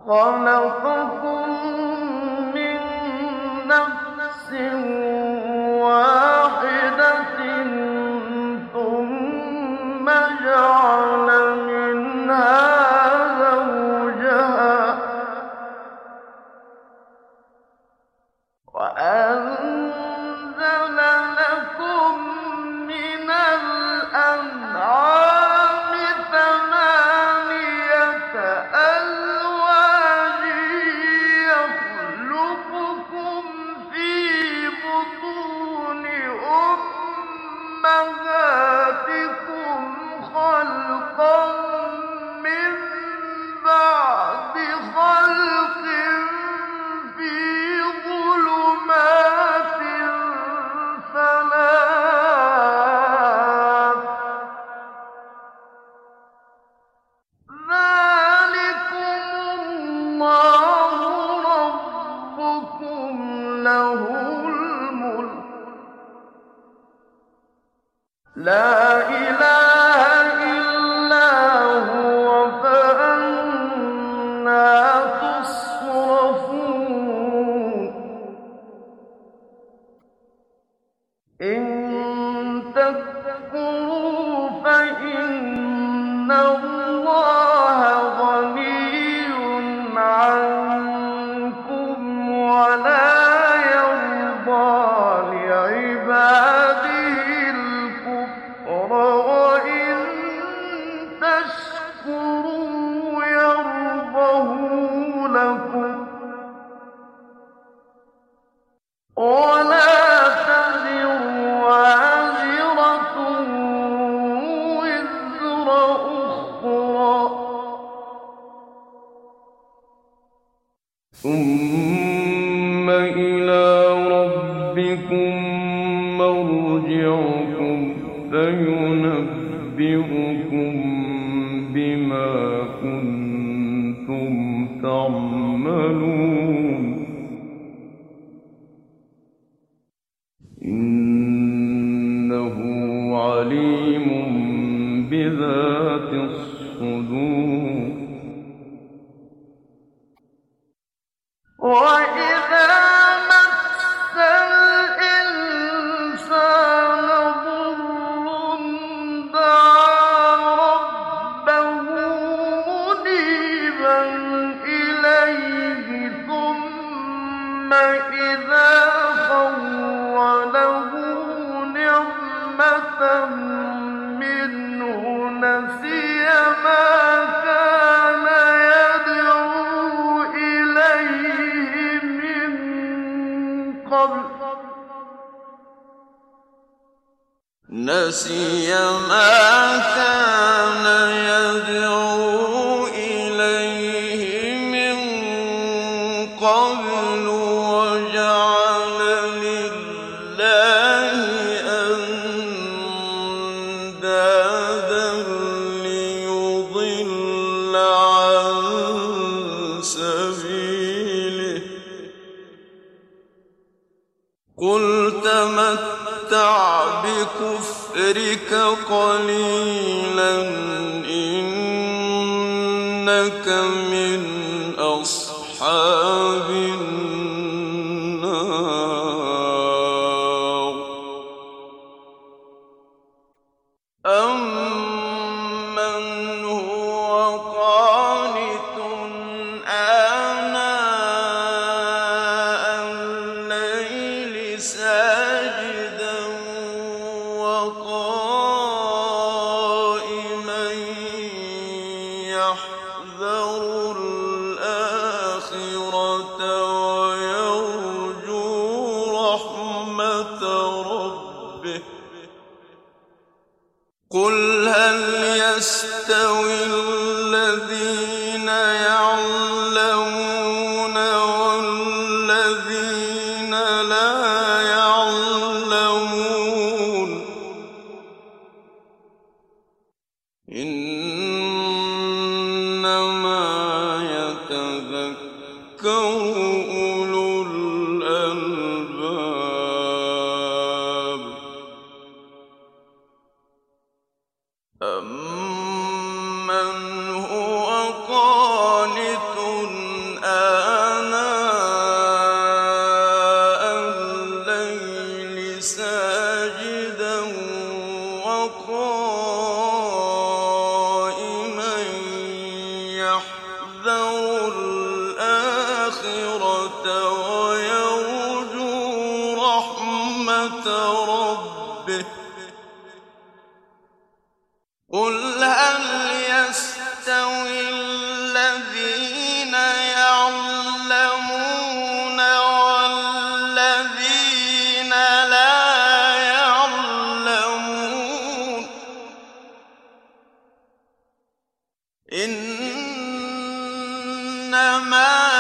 خَلَقَكُم مِّن نَّفْسٍ وَاحِدَةٍ ثُمَّ جَعَلَ مِنْهَا زَوْجَهَا وَأَنزَلَ لَكُم مِّنَ الْأَنْعَامِ ثَمَانِيَةَ أَزْوَاجٍ يَخْلُقُكُمْ فِي بُطُونِ أُمَّهَاتِكُمْ خَلْقًا مِّن بَعْدِ خَلْقٍ فِي ظُلُمَاتٍ ثَلَاثٍ ۚ ذَٰلِكُمُ اللَّهُ رَبُّكُمْ لَهُ الْمُلْكُ ۖ لَا إِلَٰهَ إِلَّا هُوَ ۖ فَأَنَّىٰ تُصْرَفُونَ إِن تَكْفُرُوا فَإِنَّ اللَّهَ غَنِيٌّ عَنكُمْ وَلَا يَرْضَىٰ لِعِبَادِهِ الْكُفْرَ وَإِن تَشْكُرُوا يَرْضَهُ لَكُمْ ۗ وَلَا تَزِرُ وَازِرَةٌ وِزْرَ أُخْرَىٰ ۗ ثُمَّ إِلَىٰ رَبِّكُم مَّرْجِعُكُمْ فَيُنَبِّئُكُم بِمَا كُنتُمْ تَعْمَلُونَ إِنَّهُ عَلِيمٌ بِذَاتِ الصُّدُورِ وَإِذَا مَسَّ الْإِنسَانَ ضُرٌّ دَعَا رَبَّهُ مُنِيبًا إِلَيْهِ ثُمَّ إِذَا خَوَّلَهُ نِعْمَةً مِّنْهُ نَسِيَ مَا كَانَ يَدْعُو إِلَيْهِ مِن قَبْلُ وَجَعَلَ لِلَّهِ أَندَادًا لِّيُضِلَّ عَن سَبِيلِهِ ۗ قُلْ تَمَتَّعْ بِكُفْرِكَ قَلِيلًا إِنَّكَ مِنْ أَصْحَابِ النَّارِ أَمَّنْ هُوَ قَانِتٌ آنَاءَ اللَّيْلِ سَاجِدًا وَقَائِمًا يَحْذَرُ الْآخِرَةَ وَيَرْجُو رَحْمَةَ رَبِّهِ ۗ قُلْ هَلْ يَسْتَوِي الَّذِينَ يَعْلَمُونَ وَالَّذِينَ لَا يَعْلَمُونَ ۗ إِنَّمَا يَتَذَكَّرُ أُولُو الْأَلْبَابِ أَمَّنْ هُوَ قَانِتٌ يَحْذَرُ الْآخِرَةَ وَيَرْجُو رَحْمَةَ رَبِّهِ قُلْ هَلْ يَسْتَوِي الَّذِينَ يَعْلَمُونَ وَالَّذِينَ لَا يَعْلَمُونَ إِنَّمَا